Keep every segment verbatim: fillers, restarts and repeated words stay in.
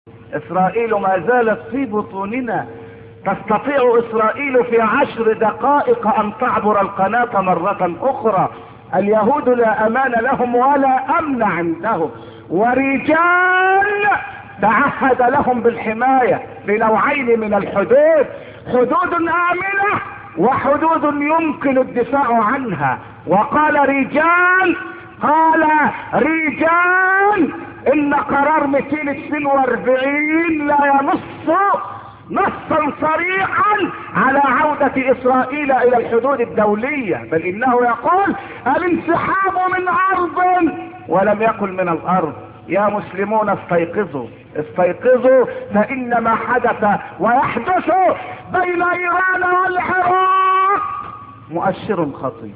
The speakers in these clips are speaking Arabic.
اسرائيل ما زالت في بطوننا. تستطيع اسرائيل في عشر دقائق ان تعبر القناة مرة اخرى. اليهود لا امان لهم ولا امن عندهم، ورجال تعهد لهم بالحماية بنوعين من الحدود: حدود امنة وحدود يمكن الدفاع عنها. وقال رجال قال رجال ان قرار مئتين واثنين واربعين لا ينص نصا صريحا على عودة اسرائيل الى الحدود الدولية، بل انه يقول الانسحاب من ارض ولم يقل من الارض. يا مسلمون استيقظوا استيقظوا، فان ما حدث ويحدث بين ايران والعراق مؤشر خطير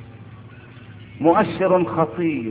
مؤشر خطير.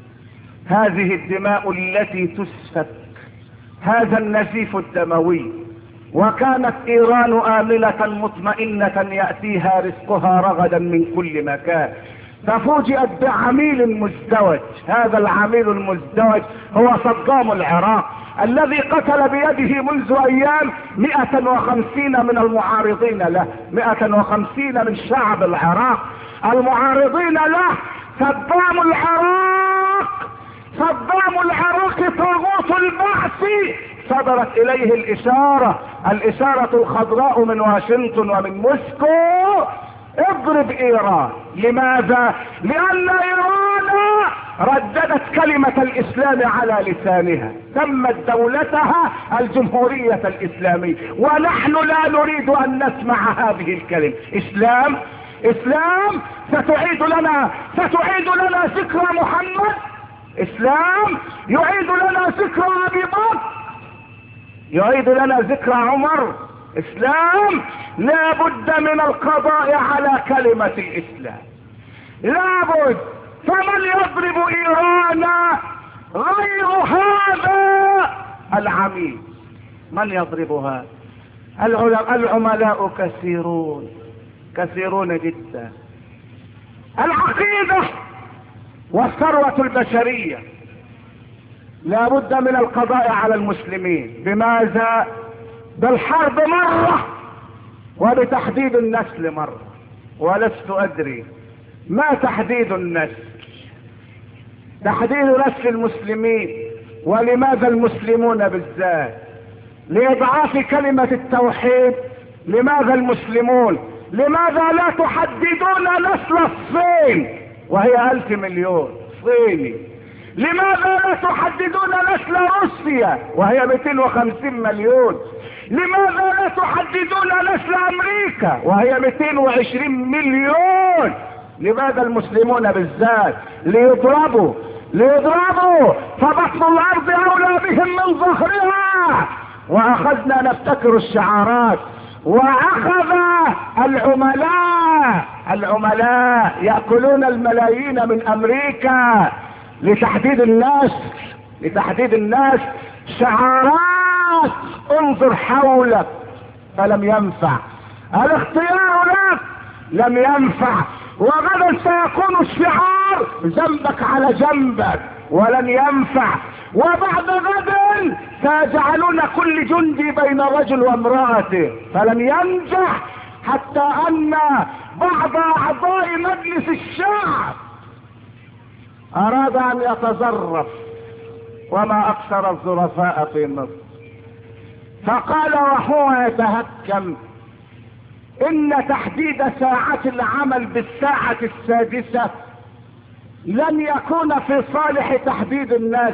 هذه الدماء التي تسفك، هذا النزيف الدموي، وكانت ايران امنة مطمئنة يأتيها رزقها رغدا من كل مكان، ففوجئت بعميل مزدوج. هذا العميل المزدوج هو صدام العراق الذي قتل بيده منذ ايام مئة وخمسين من المعارضين له، مئة وخمسين من شعب العراق المعارضين له. صدام العراق صدام العراق طاغوت البعث. صدرت اليه الاشارة الاشارة الخضراء من واشنطن ومن موسكو: اضرب ايران. لماذا؟ لان ايران رددت كلمة الاسلام على لسانها، سمت دولتها الجمهورية الاسلامية، ونحن لا نريد ان نسمع هذه الكلمة. اسلام اسلام ستعيد لنا ستعيد لنا ذكرى محمد. اسلام يعيد لنا ذكرى ابي بكر، يعيد لنا ذكرى عمر. اسلام لا بد من القضاء على كلمة الاسلام، لا بد. فمن يضرب ايران غير هذا العميل؟ من يضربها؟ العملاء كثيرون كثيرون جدا. العقيدة والثروة البشرية لا بد من القضاء على المسلمين. بماذا؟ بالحرب مرة، وبتحديد النسل مرة. ولست ادري ما تحديد النسل، تحديد نسل المسلمين، ولماذا المسلمون بالذات؟ لإضعاف كلمة التوحيد. لماذا المسلمون؟ لماذا لا تحددون نسل الصين وهي ألف مليون صيني؟ لماذا لا تحددون نسل روسيا وهي مئتين وخمسين مليون؟ لماذا لا تحددون نسل امريكا وهي مئتين وعشرين مليون؟ لماذا المسلمون بالذات؟ ليضربوا ليضربوا فبطن الارض اولى بهم من ظهرها. واخذنا نبتكر الشعارات، واخذ العملاء العملاء يأكلون الملايين من امريكا لتحديد الناس لتحديد الناس شعارات: انظر حولك. فلم ينفع الاختيار لك، لم ينفع. وغدا سيكون الشعار ذنبك على جنبك، ولن ينفع. وبعد غد سيجعلون كل جندي بين رجل وامرأته، فلن ينجح. حتى ان بعض اعضاء مجلس الشعب اراد ان يتظرف، وما اكثر الظرفاء في مصر، فقال وهو يتهكم: ان تحديد ساعة العمل بالساعة السادسة لن يكون في صالح تحديد الناس.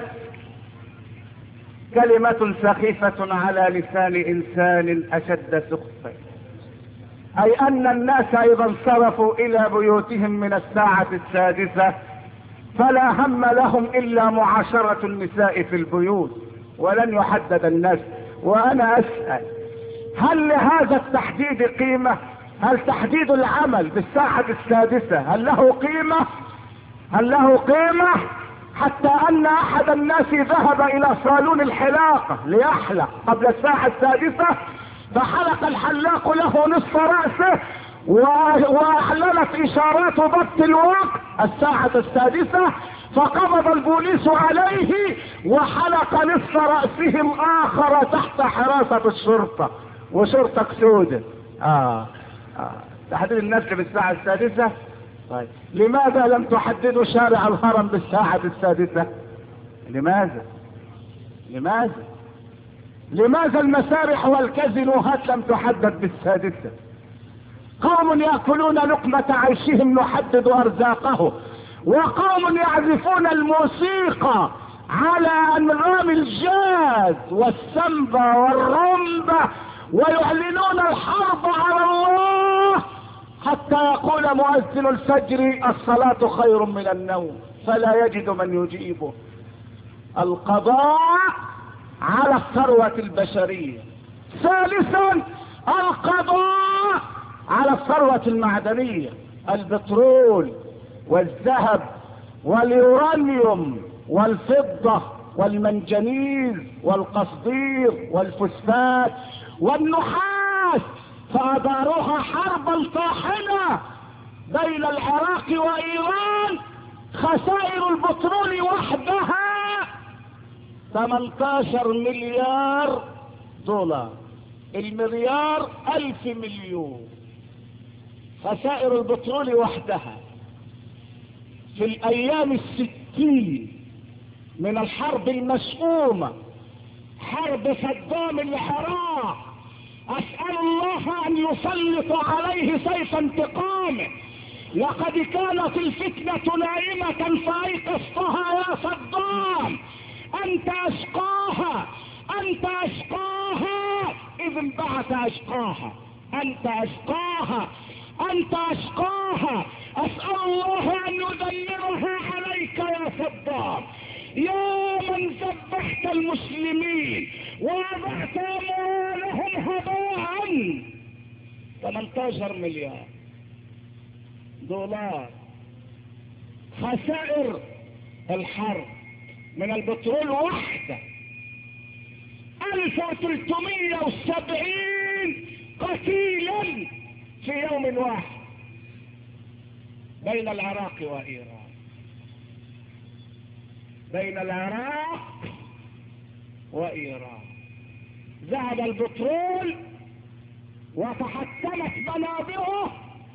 كلمة سخيفة على لسان انسان اشد سخفا، اي ان الناس اذا انصرفوا الى بيوتهم من الساعة السادسة فلا هم لهم الا معاشرة النساء في البيوت، ولن يحدد الناس. وانا اسأل: هل لهذا التحديد قيمة؟ هل تحديد العمل بالساعة السادسة هل له قيمة؟ هل له قيمة؟ حتى ان احد الناس ذهب الى صالون الحلاقة ليحلق قبل الساعة السادسة، فحلق الحلاق له نصف رأسه، واعلنت اشارات ضبط الوقت الساعة السادسة، فقبض البوليس عليه وحلق نصف رأسهم آخر تحت حراسة الشرطة، وشرطة سودة. آه. آه. تحديد النسل بالساعة السادسة. طيب لماذا لم تحددوا شارع الهرم بالساعة السادسة؟ لماذا؟ لماذا؟ لماذا المسارح والكازينوهات لم تحدد بالسادسة؟ قوم يأكلون لقمة عيشهم نحدد أرزاقه، وقوم يعزفون الموسيقى على أنغام الجاز والسمبا والرمبة ويعلنون الحرب على الله، حتى يقول مؤذن الفجر الصلاة خير من النوم، فلا يجد من يجيبه. القضاء على الثروة البشرية. ثالثا القضاء على الثروة المعدنية، البترول والذهب واليورانيوم والفضة والمنجنيز والقصدير والفوسفات والنحاس، فأداروها حربا طاحنة بين العراق وإيران. خسائر البترول وحدها ثمانية عشر مليار دولار، المليار ألف مليون. خسائر البترول وحدها في الأيام الستين من الحرب المشؤومة، حرب صدام العراق. أسأل الله أن يسلط عليه سيف انتقامه. لقد كانت الفتنة نائمة فأيقظتها يا صدام. أنت أشقاها، أنت أشقاها إذ انبعث أشقاها، أنت أشقاها، أنت أشقاها. أسأل الله أن يدمرها عليك يا صدام، يا من ذبحت المسلمين ووضعت أموالهم هباء. ثمانية عشر مليار دولار خسائر الحرب من البترول وحده. ألف وثلاثمائة وسبعين قتيلا في يوم واحد بين العراق وإيران، بين العراق وإيران. ذهب البترول وتحطمت منابعه،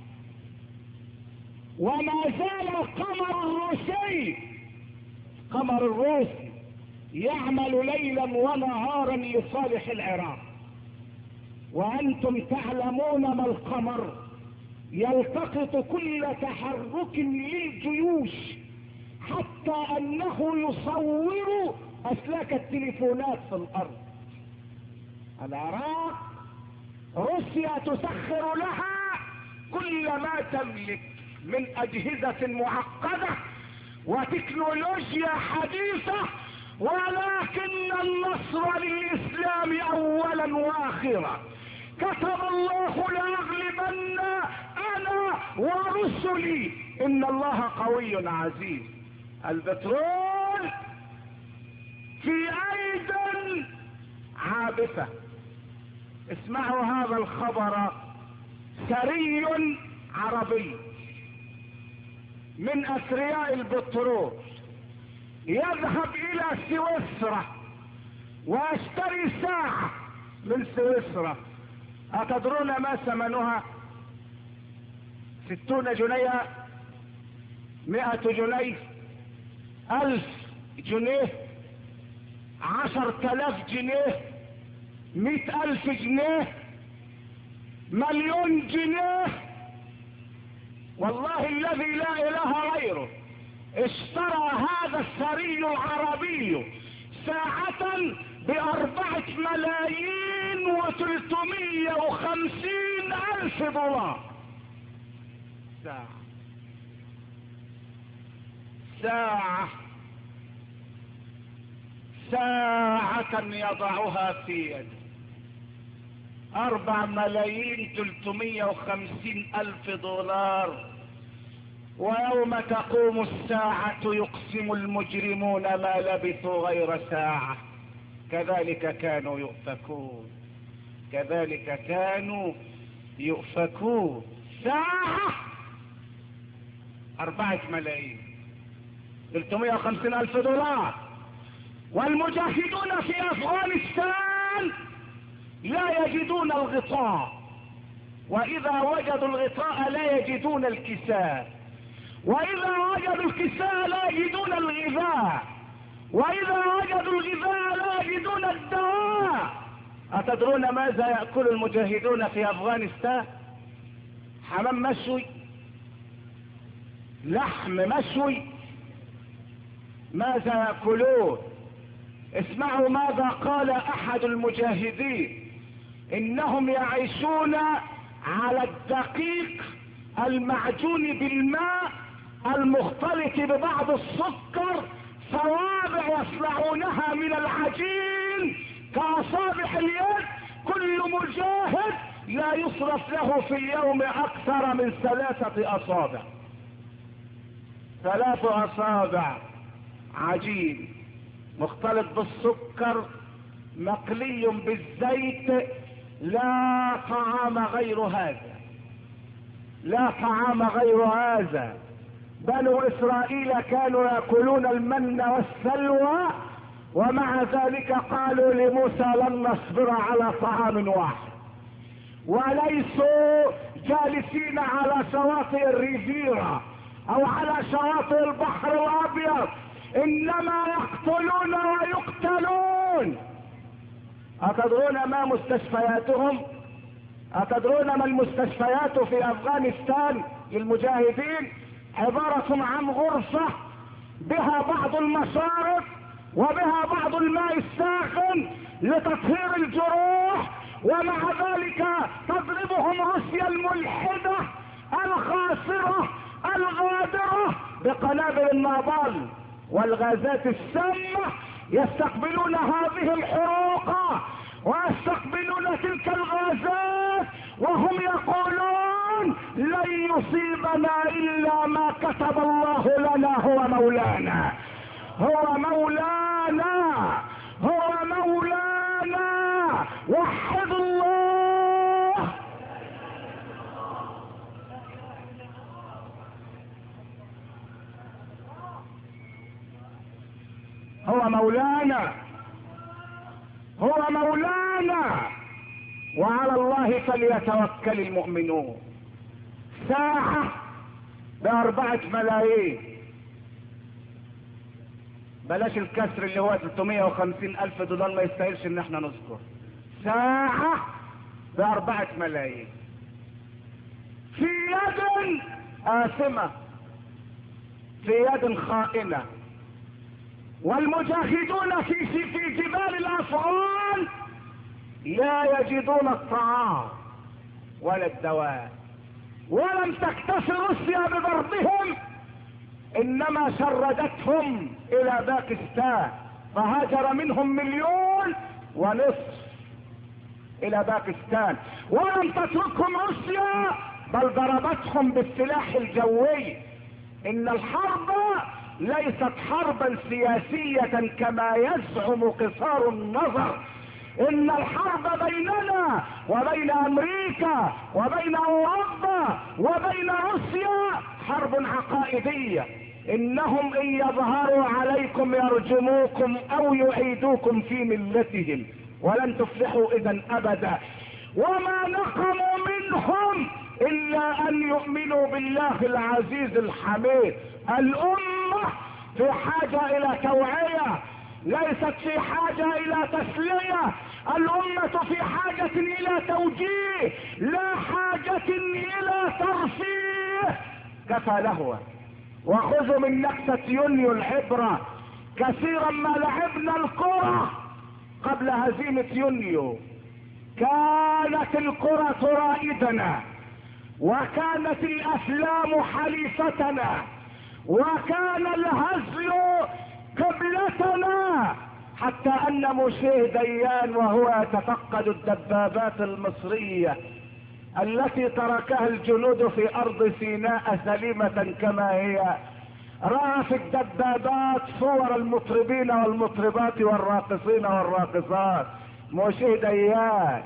وما زال القمر الروسي القمر الروسي يعمل ليلا ونهارا لصالح العراق. وأنتم تعلمون ما القمر يلتقط كل تحرك للجيوش، حتى أنه يصور أسلاك التليفونات في الأرض. العراق روسيا تسخر لها كل ما تملك من أجهزة معقدة وتكنولوجيا حديثة، ولكن النصر للإسلام أولا وآخرا. كتب الله لأغلبن أنا ورسلي إن الله قوي عزيز. البترول في أيد عابثة. اسمعوا هذا الخبر. ثري عربي من أثرياء البترول يذهب إلى سويسرا ويشتري ساعة من سويسرا. أتدرون ما ثمنها؟ ستون جنيه، مئة جنيه، ألف جنيه، عشر تلاف جنيه، مئة ألف جنيه، مليون جنيه. والله الذي لا إله غيره اشترى هذا الثري العربي ساعة بأربعة ملايين وثلاثمائة وخمسين ألف دولار. ساعة ساعة ساعة يضعها في يده. أربع ملايين ثلاثمائة وخمسين ألف دولار. ويوم تقوم الساعة يقسم المجرمون ما لبثوا غير ساعة. كذلك كانوا يؤفكون، كذلك كانوا يؤفكون. ساعة أربعة ملايين. ثلاثمائة وخمسين الف دولار. والمجاهدون في افغانستان لا يجدون الغطاء، واذا وجدوا الغطاء لا يجدون الكساء، واذا وجدوا الكساء لا يجدون الغذاء، واذا وجدوا الغذاء لا يجدون الدواء. اتدرون ماذا يأكل المجاهدون في افغانستان؟ حمام مشوي، لحم مشوي. ماذا يأكلون؟ اسمعوا ماذا قال احد المجاهدين: انهم يعيشون على الدقيق المعجون بالماء المختلط ببعض السكر، صوابع يصنعونها من العجين كأصابع اليد. كل مجاهد لا يصرف له في اليوم اكثر من ثلاثة اصابع، ثلاث اصابع عجين مختلط بالسكر مقلي بالزيت. لا طعام غير هذا، لا طعام غير هذا. بنو اسرائيل كانوا يأكلون المن والسلوى، ومع ذلك قالوا لموسى لن نصبر على طعام واحد. وليسوا جالسين على شواطئ الريفيرا او على شواطئ البحر الابيض، انما يقتلون ويقتلون. اتدرون ما مستشفياتهم؟ اتدرون ما المستشفيات في افغانستان للمجاهدين؟ عبارة عن غرفة بها بعض المشارب وبها بعض الماء الساخن لتطهير الجروح، ومع ذلك تضربهم روسيا الملحدة الخاسرة الغادرة بقنابل النابال والغازات السامة. يستقبلون هذه الحروق ويستقبلون تلك الغازات وهم يقولون لن يصيبنا الا ما كتب الله لنا. هو مولانا، هو مولانا، هو مولانا. وحد الله. هو مولانا، هو مولانا، وعلى الله فليتوكل المؤمنون. ساعة بأربعة ملايين، بلاش الكسر اللي هو ثلاثمائة وخمسين الف دولار، ما يستاهلش ان احنا نذكر. ساعة بأربعة ملايين في يد آثمة، في يد خائنة. والمجاهدون في في جبال الافغان لا يجدون الطعام ولا الدواء. ولم تكتف روسيا بضربهم، انما شردتهم الى باكستان، فهاجر منهم مليون ونصف الى باكستان. ولم تتركهم روسيا، بل ضربتهم بالسلاح الجوي. ان الحرب ليست حربا سياسية كما يزعم قصار النظر. ان الحرب بيننا وبين امريكا وبين اوروبا وبين روسيا حرب عقائدية. انهم ان يظهروا عليكم يرجموكم او يعيدوكم في ملتهم ولن تفلحوا اذا ابدا. وما نقموا منهم الا ان يؤمنوا بالله العزيز الحميد. الامة في حاجة الى توعية، ليست في حاجة الى تسلية. الامة في حاجة الى توجيه، لا حاجة الى ترفيه. كفى لهوا، وخذوا من نكسة يونيو العبرة. كثيرا ما لعبنا الكرة قبل هزيمة يونيو، كانت الكرة ترائدنا، وكانت الافلام حليفتنا، وكان الهزل قبلتنا، حتى ان موشيه ديان وهو يتفقد الدبابات المصرية التي تركها الجنود في ارض سيناء سليمة كما هي، رأى في الدبابات صور المطربين والمطربات والراقصين والراقصات. موشيه ديان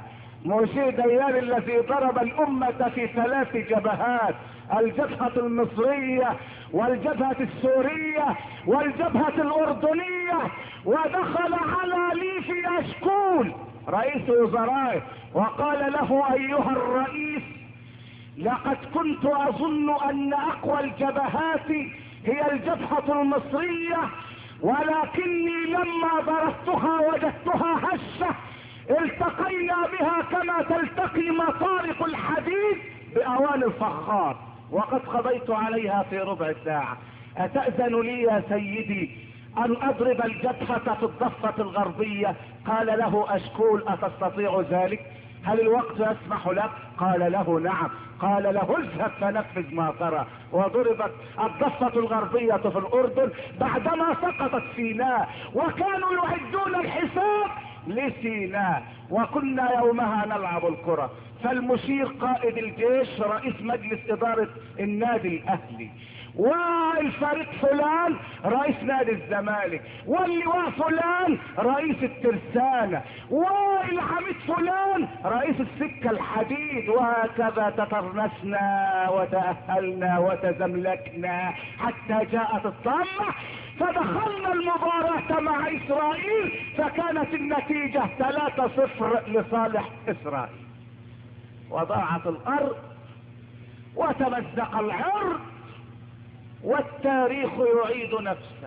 موشي ديان الذي ضرب الأمة في ثلاث جبهات، الجبهة المصرية والجبهة السورية والجبهة الأردنية، ودخل على ليفي أشكول رئيس وزرائه وقال له: أيها الرئيس، لقد كنت أظن أن أقوى الجبهات هي الجبهة المصرية، ولكني لما ضربتها وجدتها هشة، التقينا بها كما تلتقي مطارق الحديد بأواني الفخار، وقد قضيت عليها في ربع ساعة. أتأذن لي يا سيدي أن أضرب الجبهة في الضفة الغربية؟ قال له أشكول: أتستطيع ذلك؟ هل الوقت يسمح لك؟ قال له: نعم. قال له: اذهب فنفذ ما ترى. وضربت الضفة الغربية في الأردن بعدما سقطت سيناء، وكانوا يعدون الحساب لسيناء، وكنا يومها نلعب الكرة. فالمشير قائد الجيش رئيس مجلس إدارة النادي الأهلي، والفريق فلان رئيس نادي الزمالك، واللواء فلان رئيس الترسانة، والعميد فلان رئيس السكة الحديد، وهكذا تترنسنا وتأهلنا وتزملكنا حتى جاءت الطامة، فدخلنا المباراة مع إسرائيل، فكانت النتيجة ثلاثة صفر لصالح إسرائيل، وضاعت الأرض وتمزق العرض، والتاريخ يعيد نفسه.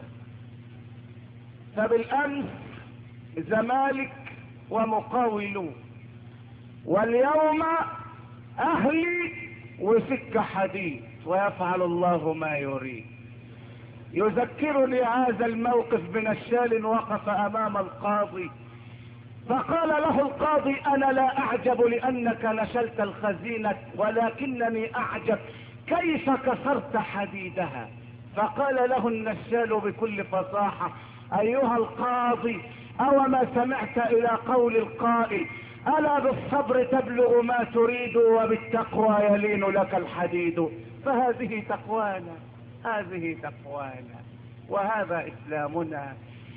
فبالأمس زمالك ومقاولون، واليوم أهلي وسكة حديد، ويفعل الله ما يريد. يذكرني هذا الموقف بنشال وقف أمام القاضي، فقال له القاضي: أنا لا أعجب لأنك نشلت الخزينة، ولكنني أعجب كيف كسرت حديدها. فقال له النشال بكل فصاحة: أيها القاضي، أوما سمعت إلى قول القائل: ألا بالصبر تبلغ ما تريد، وبالتقوى يلين لك الحديد. فهذه تقوانا، هذه تقوانا، وهذا إسلامنا.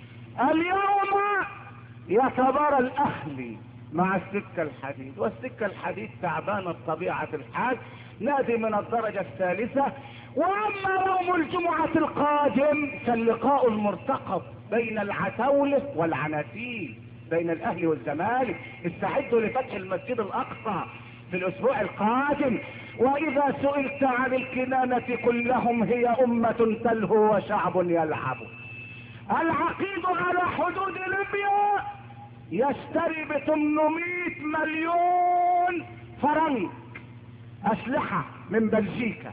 اليوم يتبارى الأهلي مع السكة الحديد، والسكة الحديد تعبانة بطبيعة الحال، نادي من الدرجة الثالثة. واما يوم الجمعة القادم فاللقاء المرتقب بين العتاولة والعناتيل، بين الاهلي والزمالك. استعدوا لفتح المسجد الاقصى في الاسبوع القادم. واذا سئلت عن الكنانة كلهم هي امة تلهو وشعب يلعب. العقيد على حدود ليبيا يشتري ب ثمانمائة مليون فرنك اسلحة من بلجيكا،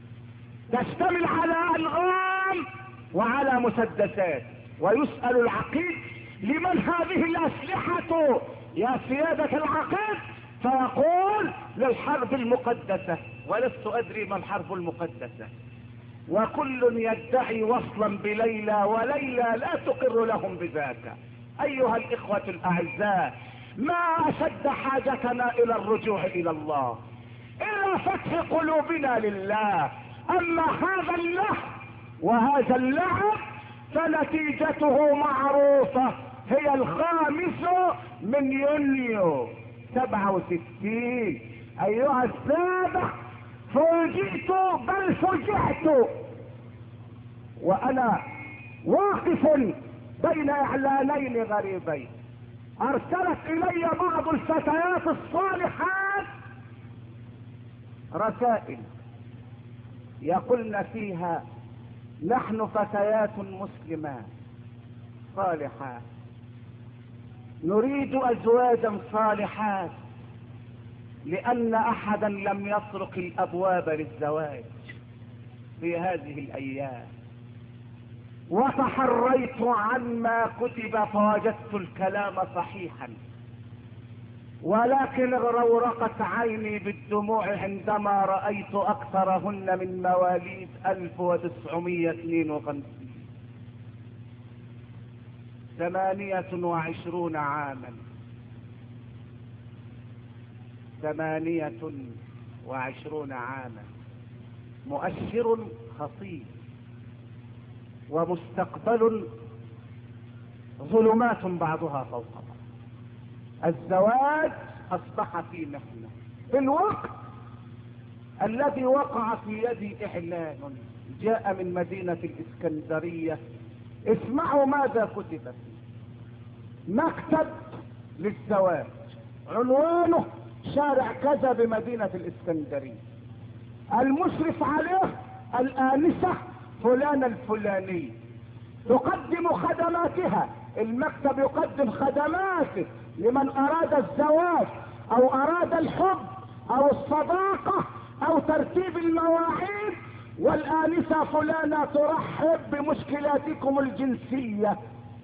تشتمل على الغام وعلى مسدسات. ويسأل العقيد: لمن هذه الاسلحة يا سيادة العقيد؟ فيقول: للحرب المقدسة. ولست ادري ما الحرب المقدسة. وكل يدعي وصلا بليلى، وليلى لا تقر لهم بذاك. ايها الاخوة الاعزاء، ما اشد حاجتنا الى الرجوع الى الله، الى فتح قلوبنا لله. اما هذا اللهو وهذا اللعب فنتيجته معروفة، هي الخامس من يونيو سبعة وستين. ايها السادة، فوجئت بل فجعت وانا واقف بين اعلانين غريبين. ارسلت الي بعض الفتيات الصالحات رسائل يقولن فيها: نحن فتيات مسلمات صالحات نريد ازواجا صالحات، لان احدا لم يطرق الابواب للزواج في هذه الايام. وتحريت عما كتب فوجدت الكلام صحيحا، ولكن اغرورقت عيني بالدموع عندما رأيت اكثرهن من مواليد ألف وتسعمائة واثنين وخمسين، ثمانية وعشرون عاما، ثمانية وعشرون عاما. مؤشر خطير، ومستقبل ظلمات بعضها فوق بعض. الزواج اصبح في محنة. في الوقت الذي وقع في يدي اعلان جاء من مدينة الاسكندرية، اسمعوا ماذا كتب فيه: مكتب للزواج، عنوانه شارع كذا بمدينة الاسكندرية، المشرف عليه الآنسة فلانة الفلانية، تقدم خدماتها، المكتب يقدم خدماته لمن اراد الزواج او اراد الحب او الصداقة او ترتيب المواعيد، والآنسة فلانة ترحب بمشكلاتكم الجنسية.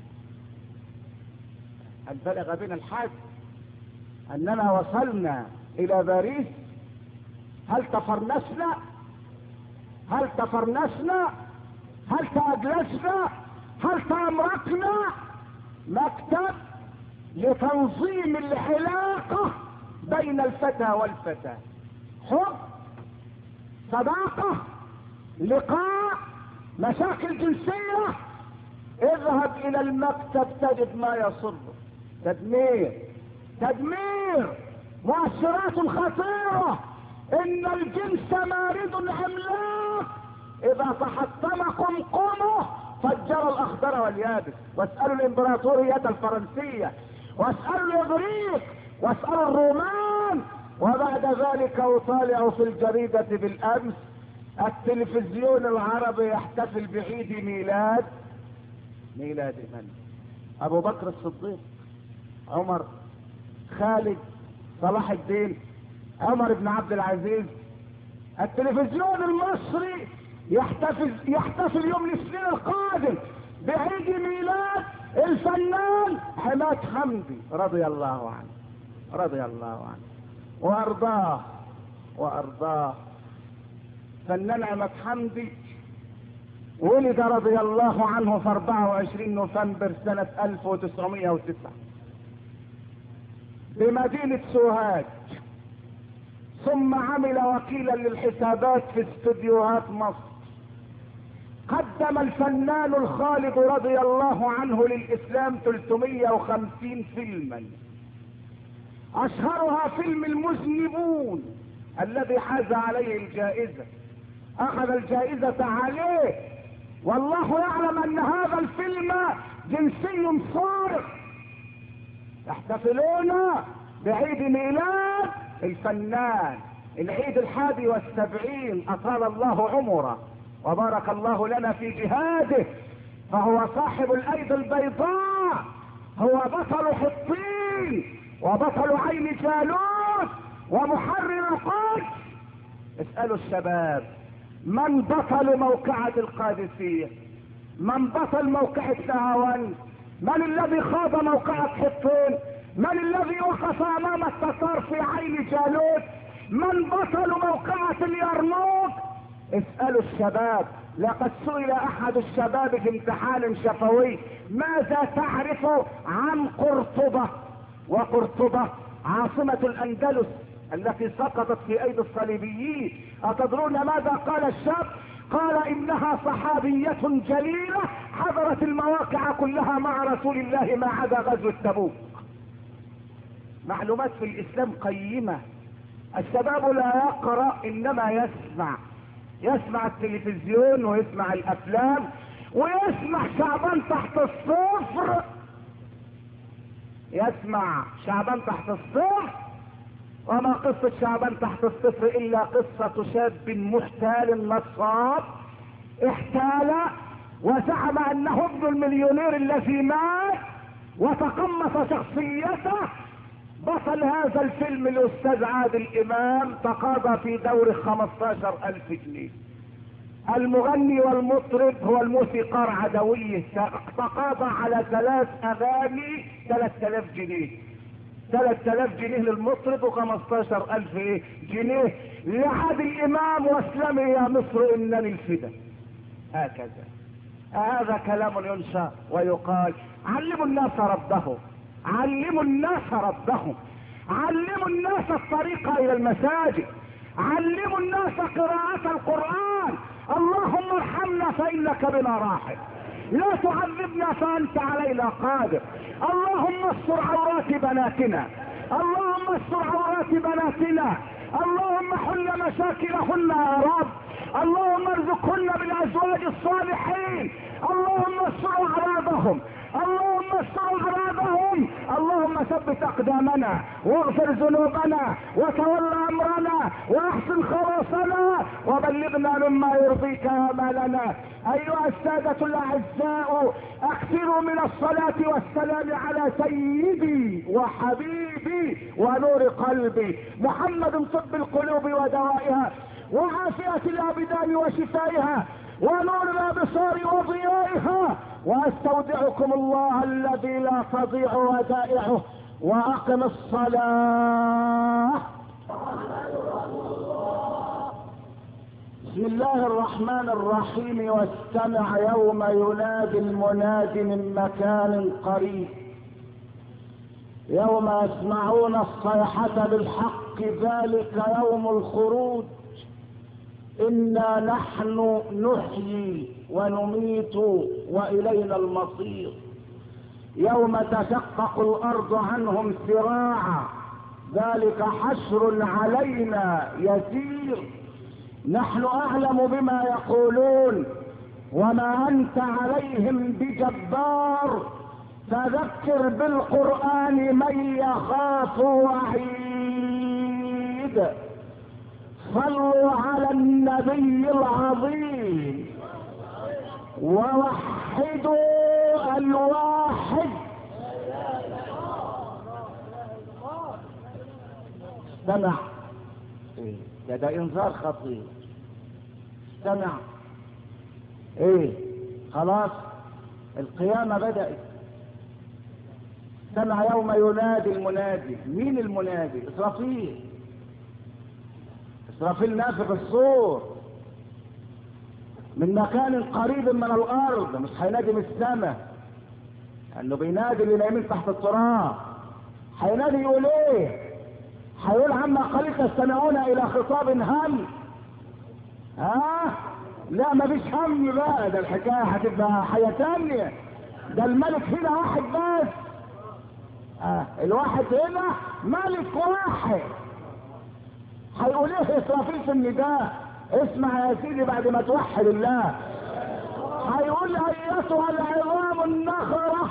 هل بلغ بنا الحال اننا وصلنا الى باريس؟ هل تفرنسنا؟ هل تفرنسنا؟ هل تأجلسنا؟ هل تأمركنا؟ مكتب لتنظيم العلاقة بين الفتى والفتاة، حب، صداقة، لقاء، مشاكل جنسية. اذهب الى المكتب تجد ما يصر: تدمير، تدمير، مؤشرات خطيرة، ان الجنس مارد عملاق اذا تحطم قمقمه فجر الاخضر واليابس. واسألوا الامبراطورية الفرنسية، واسألوا الاغريق، واسألوا الرومان. وبعد ذلك اطالع في الجريدة بالامس التلفزيون العربي يحتفل بعيد ميلاد ميلاد من؟ ابو بكر الصديق، عمر، خالد، صلاح الدين، عمر بن عبد العزيز. التلفزيون المصري يحتفل يحتفل يوم الاثنين القادم بعيد ميلاد الفنان حماد حمدي رضي الله عنه، رضي الله عنه وارضاه وارضاه. فنان حماد حمدي ولد رضي الله عنه في اربعة وعشرين نوفمبر سنة الف وتسعمائة وتسعة بمدينة سوهاج، ثم عمل وكيلا للحسابات في استوديوهات مصر. قدم الفنان الخالد رضي الله عنه للاسلام ثلاثمائة وخمسين فيلما، اشهرها فيلم المذنبون الذي حاز عليه الجائزة، اخذ الجائزة عليه، والله يعلم ان هذا الفيلم جنسي صارخ. يحتفلون بعيد ميلاد الفنان، العيد الحادي والسبعين، اطال الله عمره وبارك الله لنا في جهاده، فهو صاحب الايدي البيضاء، هو بطل حطين وبطل عين جالوت ومحرر القدس. اسألوا الشباب: من بطل موقعة القادسية؟ من بطل موقعة نهاوند؟ من الذي خاض موقعة حطين؟ من الذي وقف امام التتار في عين جالوت؟ من بطل موقعة اليرموك؟ اسألوا الشباب. لقد سئل احد الشباب في امتحان شفوي: ماذا تعرف عن قرطبة؟ وقرطبة عاصمة الاندلس التي سقطت في ايدي الصليبيين. اتدرون ماذا قال الشاب؟ قال: انها صحابية جليلة حضرت المواقع كلها مع رسول الله ما عدا غزوة تبوك. معلومات في الاسلام قيمة. الشباب لا يقرأ انما يسمع، يسمع التلفزيون ويسمع الافلام ويسمع شعبان تحت الصفر، يسمع شعبان تحت الصفر. وما قصة شعبان تحت الصفر الا قصة شاب محتال نصاب احتال وزعم انه ابن المليونير الذي مات وتقمص شخصيته. بطل هذا الفيلم الاستاذ عادل امام تقاضى في دور خمستاشر الف جنيه. المغني والمطرب هو الموسيقار عدويه تقاضى على ثلاث اغاني ثلاثة آلاف جنيه. ثلاثة آلاف جنيه للمطرب وخمستاشر الف جنيه لعادل امام. واسلمي يا مصر انني الفدا. هكذا. هذا كلام ينشا ويقال. علموا الناس ربهم، علموا الناس ربهم، علموا الناس الطريق الى المساجد، علموا الناس قراءة القرآن. اللهم ارحمنا فانك بنا راحم، لا تعذبنا فانت علينا قادر. اللهم استر عورات بناتنا، اللهم استر عورات بناتنا، اللهم حل مشاكلهن يا رب، اللهم ارزقهن بالازواج الصالحين، اللهم استر اعراضهم، اللهم استر اعراضهم، اللهم ثبت اقدامنا واغفر ذنوبنا وتولى امرنا واحسن خلاصنا وبلغنا مما يرضيك امالنا. ايها السادة الاعزاء، اكثروا من الصلاة والسلام على سيدي وحبيبي ونور قلبي محمد، طب القلوب ودوائها وعافية الابدان وشفائها ونور الابصار وضيائها، واستودعكم الله الذي لا تضيع ودائعه، واقم الصلاة. بسم الله الرحمن الرحيم. واستمع يوم ينادي المناد من مكان قريب، يوم يسمعون الصيحة بالحق ذلك يوم الخروج، إنا نحن نحيي ونميت وإلينا المصير، يوم تشقق الأرض عنهم سراعا ذلك حشر علينا يسير، نحن أعلم بما يقولون وما أنت عليهم بجبار، فذكر بالقرآن من يخاف وعيد. صلوا على النبي العظيم ووحدوا الواحد. استمع، ده ده انذار خطير. استمع، ايه خلاص القيامة بدأت. استمع يوم ينادي المنادي. مين المنادي؟ اسرافيل. اسرافيل نافخ الصور من مكان قريب من الارض، مش هينادي من السماء، انه بينادي اللي نايمين تحت التراب. هينادي يقول ايه؟ هيقول عما قليل تستمعون الى خطاب هم. ها؟ لا مفيش هم بقى، ده الحكايه هتبقى حياه تانيه. ده الملك هنا واحد بس. آه الواحد هنا ملك واحد. هيقول ايه اسرافيل في النداء؟ اسمع يا سيدي بعد ما توحد الله. هيقول ايتها العظام النخرة،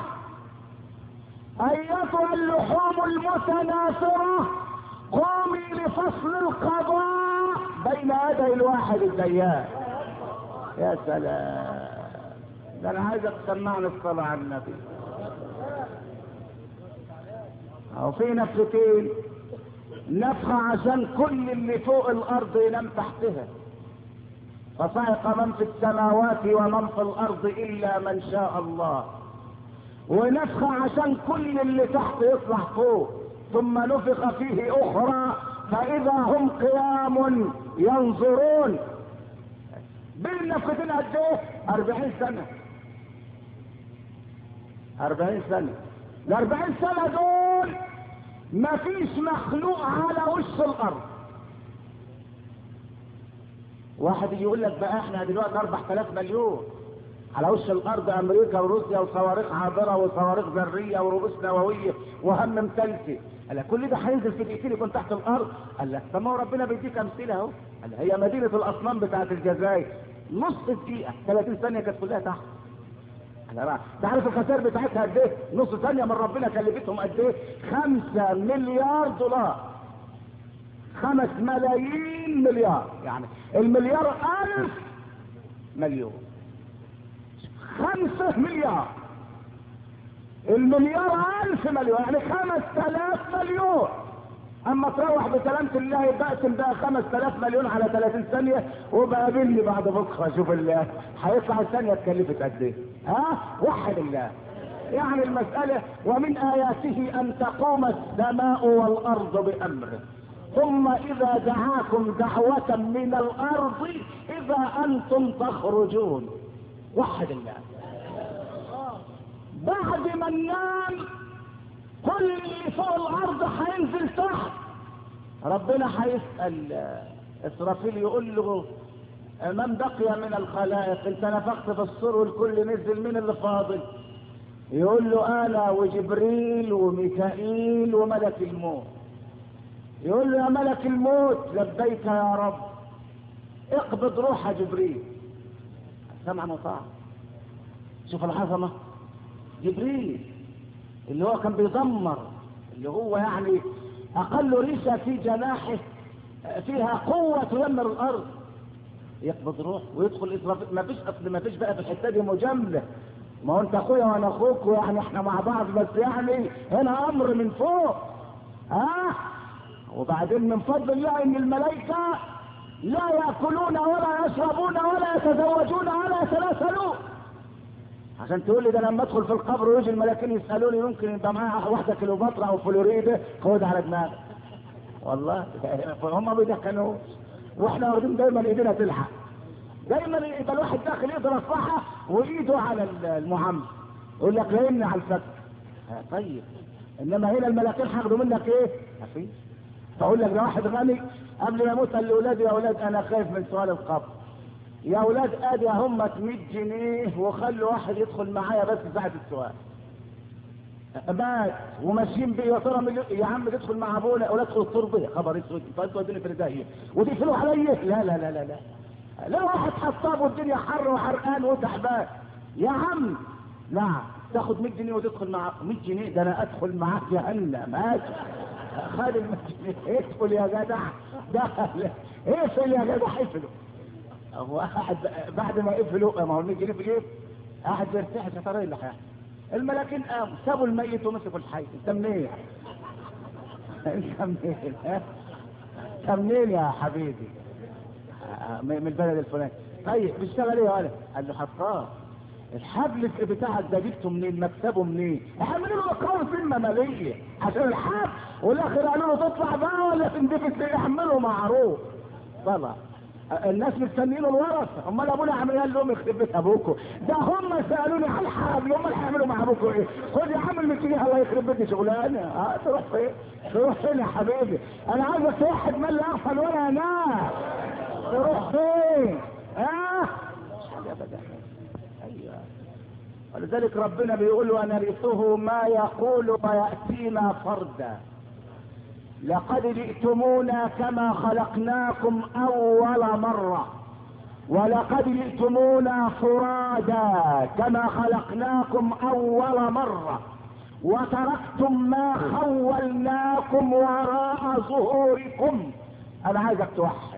ايتها اللحوم المتناثرة، قومي لفصل القضاء بين يدي الواحد الديان. يا سلام، ده انا عايزك تسمعني الصلاة على النبي. او في نفختين، نفخة عشان كل اللي فوق الارض ينام تحتها، فصعق من في السماوات ومن في الارض الا من شاء الله، ونفخة عشان كل اللي تحت يطلع فوق، ثم نفخ فيه اخرى فاذا هم قيام ينظرون. بين النفختين قد ايه؟ اربعين سنة. اربعين سنة. الاربعين سنة دول مفيش مخلوق على وش الارض. واحد يقول لك بقى احنا دلوقتي اربع تلاف مليون على وش الارض، امريكا وروسيا وصواريخ عابرة وصواريخ ذرية ورؤوس نووية وهم متلتي. قال لك كل ده هينزل في دقيقتين يكون تحت الارض؟ قال لك طب ما هو ربنا بيديك امثله اهو. قال هي مدينة الاصنام بتاعت الجزائر نص دقيقة ثلاثين ثانية كانت كلها تحت. انا بقى تعرف الخسائر بتاعتها قد ايه؟ نص ثانية من ربنا كلفتهم قد ايه؟ خمسة مليار دولار. خمس ملايين مليار، يعني المليار الف مليون. خمسة مليار، المليار الف مليون، يعني خمس تلاف مليون. اما تروح بسلامة الله بقسم بقى خمس تلاف مليون على ثلاثين ثانية وبقابلني بعد بكره اشوف الله هيطلع الثانية اتكلفت قد ايه. ها؟ وحد الله. يعني المسألة ومن اياته ان تقوم السماء والارض بامره، ثم اذا دعاكم دعوة من الارض اذا انتم تخرجون. وحد الله. بعد ما ننام كل اللي فوق الارض هينزل تحت. ربنا هيسأل اسرافيل يقول له من بقي من الخلائق؟ انت نفخت في الصور والكل نزل، مين اللي فاضل؟ يقول له انا وجبريل وميكائيل وملك الموت. يقول له يا ملك الموت لبيك يا رب، اقبض روح جبريل. سمع وطاعة. شوف العظمة، جبريل اللي هو كان بيدمر، اللي هو يعني اقل ريشة في جناحه فيها قوة تدمر الارض، يقبض روح ويدخل اسرافيل. ما فيش اصل ما فيش بقى في الحته دي مجامله، ما هو انت اخويا وانا اخوك ويعني احنا مع بعض، بس يعني هنا امر من فوق. ها أه؟ وبعدين من فضل الله ان الملائكه لا ياكلون ولا يشربون ولا يتزوجون ولا يتناسلون. عشان تقول لي ده لما ادخل في القبر ويجي الملاكين يسالوني ممكن يبقى معايا واحده كيلوباترا او فلوريده، خد على دماغك والله. هم ما بيدخنوش واحنا واخدين دايما ايدينا تلحق، دايما يبقى الواحد داخل يقدر الصحة وايده على المعمم، يقول لك لاني على الفك. طيب انما هنا الملاكين هياخدوا منك ايه؟ مفيش. فاقول لك ده واحد غني قبل ما يموت قال لاولاده يا اولاد انا خايف من سؤال القبر، يا اولاد ادي هم مية جنيه وخلوا واحد يدخل معايا بس ساعة السؤال. مات وماشيين بيه يا ترى يا عم تدخل مع ابونا اولاد ادخل التربه، خبر اسود انتوا ودوني في الردايه وتقفلوا عليا. لا لا لا لا لا لا، واحد حطاب والدنيا حر وحرقان وتعبان يا عم. نعم تاخد مية جنيه وتدخل مع مية جنيه، ده انا ادخل معاك جهنم. ماشي خد ال مية جنيه ادخل يا جدع، دخل اقفل يا جدع اقفله. هو قاعد بعد ما قفلوا ما هو مية جنيه في جيب قاعد بيرتاح يا ترى اللي حاجه. الملاكين قاموا سابوا الميت ومسكوا الحي. انت منين؟ انت منين؟ انت منين يا حبيبي؟ من البلد الفلاني. طيب بيشتغل ايه يا ولد؟ قال له حطاه. الحبل بتاعك ده جبته منين؟ مكسبه منين؟ اعملوا له مقاومه ذمه ماليه عشان الحبل، والاخر قالوا له تطلع بقى ولا تندفع؟ يعملوا معروف طلع. الناس مستنيين الورثه، امال ابونا عمل قال لهم يخرب بيت ابوكم، ده هم سالوني على الحبل، هم اللي هيعملوا مع ابوكم ايه؟ خد يا عم المكينه الله يخرب بيتي شغلانه. اه تروح فين؟ تروح فين يا حبيبي؟ انا عايزك توحد من لا اغفل ولا انام. تروح فين؟ اه مش حاجه ابدا. ايوه ولذلك ربنا بيقول ونرثه ما يقول وياتينا فردا. لقد جئتمونا كما خلقناكم اول مرة، ولقد جئتمونا فرادا كما خلقناكم اول مرة، وتركتم ما خولناكم وراء ظهوركم. انا عايزك توحد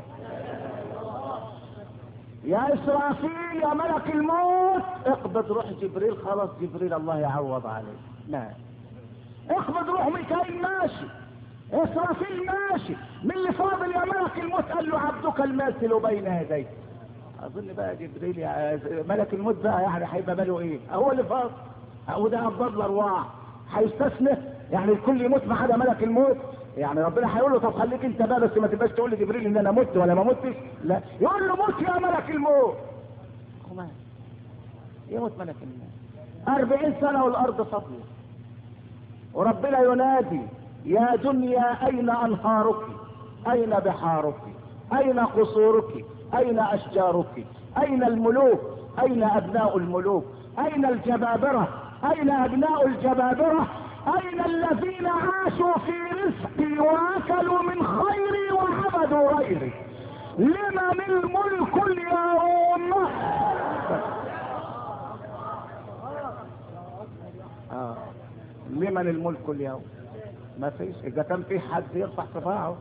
يا اسرافيل يا ملك الموت، اقبض روح جبريل. خلاص جبريل الله يعوض عليه. لا اقبض روح ميكائيل ماشي، اسرافيل ماشي، من اللي فاضل يا ملك الموت؟ قال له عبدك الماثل بين يديك. اظن بقى جبريل يا ملك الموت بقى يعني هيبقى باله ايه؟ هو اللي فاضل وده قبض الارواح هيستثنى يعني الكل يموت ما عدا ملك الموت؟ يعني ربنا هيقول له طب خليك انت بقى بس ما تبقاش تقول لجبريل ان انا مت ولا ما متش. لا يقول له موت يا ملك الموت. كمان يموت ملك الموت أربعين سنة والارض فاضية، وربنا ينادي يا دنيا اين انهارك؟ اين بحارك؟ اين قصورك؟ اين اشجارك؟ اين الملوك؟ اين ابناء الملوك؟ اين الجبابرة؟ اين ابناء الجبابرة؟ اين الذين عاشوا في رزقي واكلوا من خيري وعبدوا غيري؟ لمن الملك اليوم؟ آه. لمن الملك اليوم؟ ما فيش. اذا كان في حد يرفع صباعه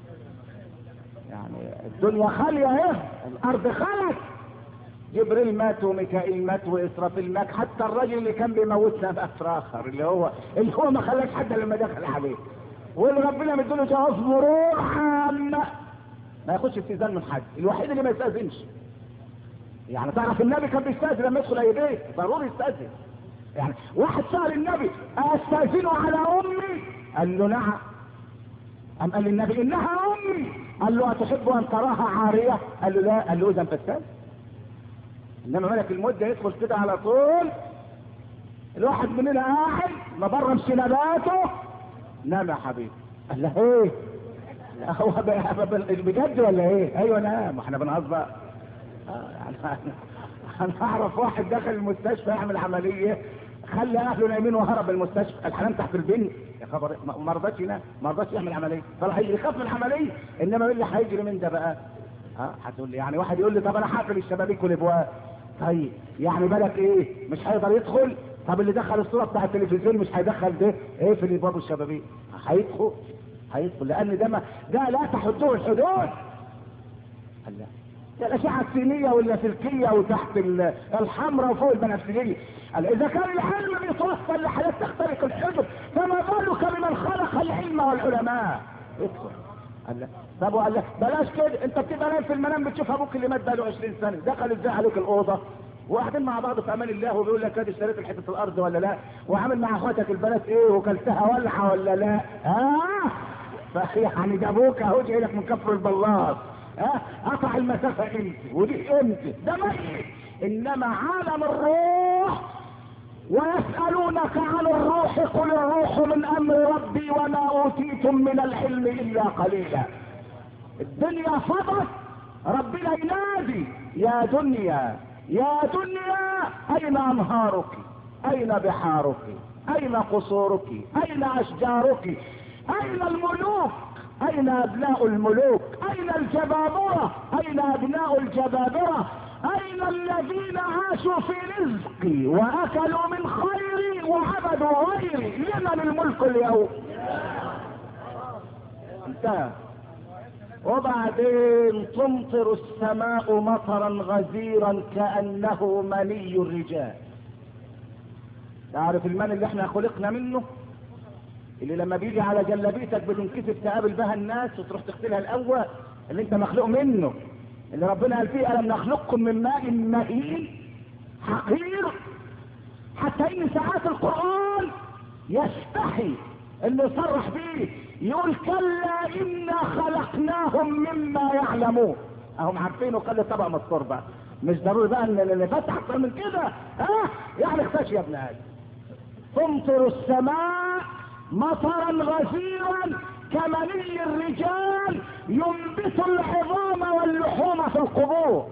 يعني الدنيا خالية اهي، الارض خلت. جبريل مات وميكائيل مات واسرافيل مات، حتى الراجل اللي كان بيموتنا بقى اخر اللي هو اللي هو ما خلاش حد لما دخل عليه، واللي ربنا مديله جواز مرور عام ما ياخدش استئذان من حد، الوحيد اللي ما يستاذنش. يعني تعرف النبي كان بيستاذن لما يدخل اي بيت، ضروري يستاذن. يعني واحد سأل النبي استاذنه على امي؟ قال له نعم. قام قال للنبي انها امي. قال له اتحب ان تراها عارية؟ قال له لا. قال له اذا فاستاذن. انما ملك الموت يدخل كده على طول، الواحد مننا قاعد مبرم شنباته نام يا حبيبي. قال له ايه؟ هو بجد ولا ايه؟ ايوه نام. احنا بنهزر. انا اعرف واحد دخل المستشفى يعمل عمليه خلى اهله نايمين وهرب المستشفى، الحنان تحت البني يا خبر، ما رضاش ينام، ما رضاش يعمل عمليه، طلع هيجري يخاف من العمليه، انما مين اللي هيجري من ده بقى؟ ها هتقول لي يعني واحد يقول لي طب انا هقفل الشبابيك والابواب، طيب يعني بالك ايه؟ مش هيقدر يدخل؟ طب اللي دخل الصوره بتاع التلفزيون مش هيدخل ده؟ ايه في الابواب والشبابيك؟ هيدخل هيدخل لان ده ما ده لا تحده الحدود. الله، ده الاشعه السينيه واللاسلكيه وتحت الحمراء وفوق البنفسجيه. اذا كان العلم بيتوصل لحياه تخترق الحدود، فما بالك بمن خلق العلم والعلماء؟ ادخل. الله، طب وقال لك بلاش كده، انت بتبقى نايم في المنام بتشوف ابوك اللي مات بقاله عشرين سنه دخل ازاي عليك الاوضه وقاعدين مع بعض في امان الله، وبيقول لك ادي اشتريت حته الارض ولا لا، وعامل مع اخواتك البنات ايه وكلتها ولعه ولا لا؟ ها يعني ده ابوك اهو جاي لك من كفر البلاط، ها قطع المسافه امتى ودي امتى؟ ده ميت. انما عالم الروح، ويسألونك عن الروح قل الروح من امر ربي وما اوتيتم من العلم الا قليلا. الدنيا فضت، ربنا ينادي يا دنيا يا دنيا اين انهارك، اين بحارك، اين قصورك، اين اشجارك، اين الملوك، اين ابناء الملوك، اين الجبابرة، اين ابناء الجبابرة، اين الذين عاشوا في رزقي واكلوا من خيري وعبدوا غيري، لمن الملك اليوم؟ انتهى. وبعدين تمطر السماء مطرا غزيرا كأنه مني الرجال. تعرف المن اللي احنا خلقنا منه، اللي لما بيجي على جلابيتك بتنكسف تقابل بها الناس وتروح تغسلها الاول، اللي انت مخلوق منه، اللي ربنا قال فيه ألم نخلقكم من ماء مهين حقير. حتى ان ساعات القرآن يستحي انه يصرح بيه، يقول كلا انا خلقناهم مما يعلمون. اهم عارفين وقال طبق من التربه، مش ضروري بقى ان نفتح اكتر من كده، ها يعني اختش يا ابن ادم. تمطر السماء مطرا غزيرا كمني الرجال ينبت العظام واللحوم في القبور.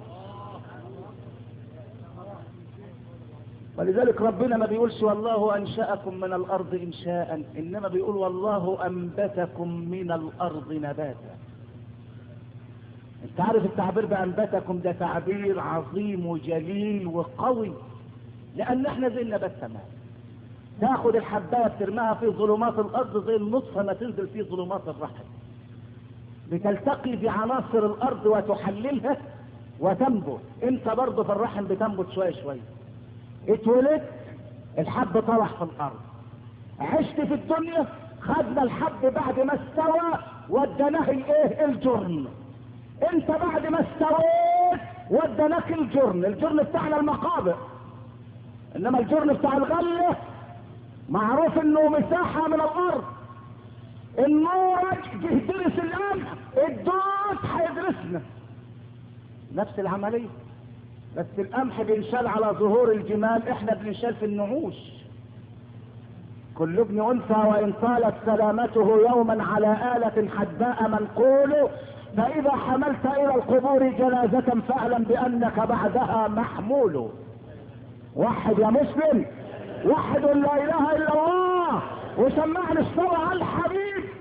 ولذلك ربنا ما بيقولش والله انشأكم من الارض انشاء، انما بيقول والله انبتكم من الارض نباتا. انت عارف التعبير بانبتكم ده تعبير عظيم وجليل وقوي، لان احنا زي النبات تمام. تاخد الحبايه ترميها في ظلمات الارض زي النطفه ما تنزل في ظلمات الرحم، بتلتقي بعناصر الارض وتحللها وتنبت. انت برضه في الرحم بتنبت شويه شويه. اتولدت الحب طلع في الارض، عشت في الدنيا خدنا الحب بعد ما استوى ودناه الايه الجرن. انت بعد ما استويت ودناك الجرن، الجرن بتاعنا المقابر، انما الجرن بتاع الغله معروف انه مساحه من الارض. النورج جه درس القمح، الدود هيدرسنا نفس العمليه، بس القمح بينشال على ظهور الجمال، احنا بننشال في النعوش. كل ابن انثى وان طالت سلامته يوما على آلة حداء منقول، فاذا حملت الى القبور جنازة فاعلم بانك بعدها محمول. وحد يا مسلم، وحد لا اله الا الله، وسمعني الصلاة على الحبيب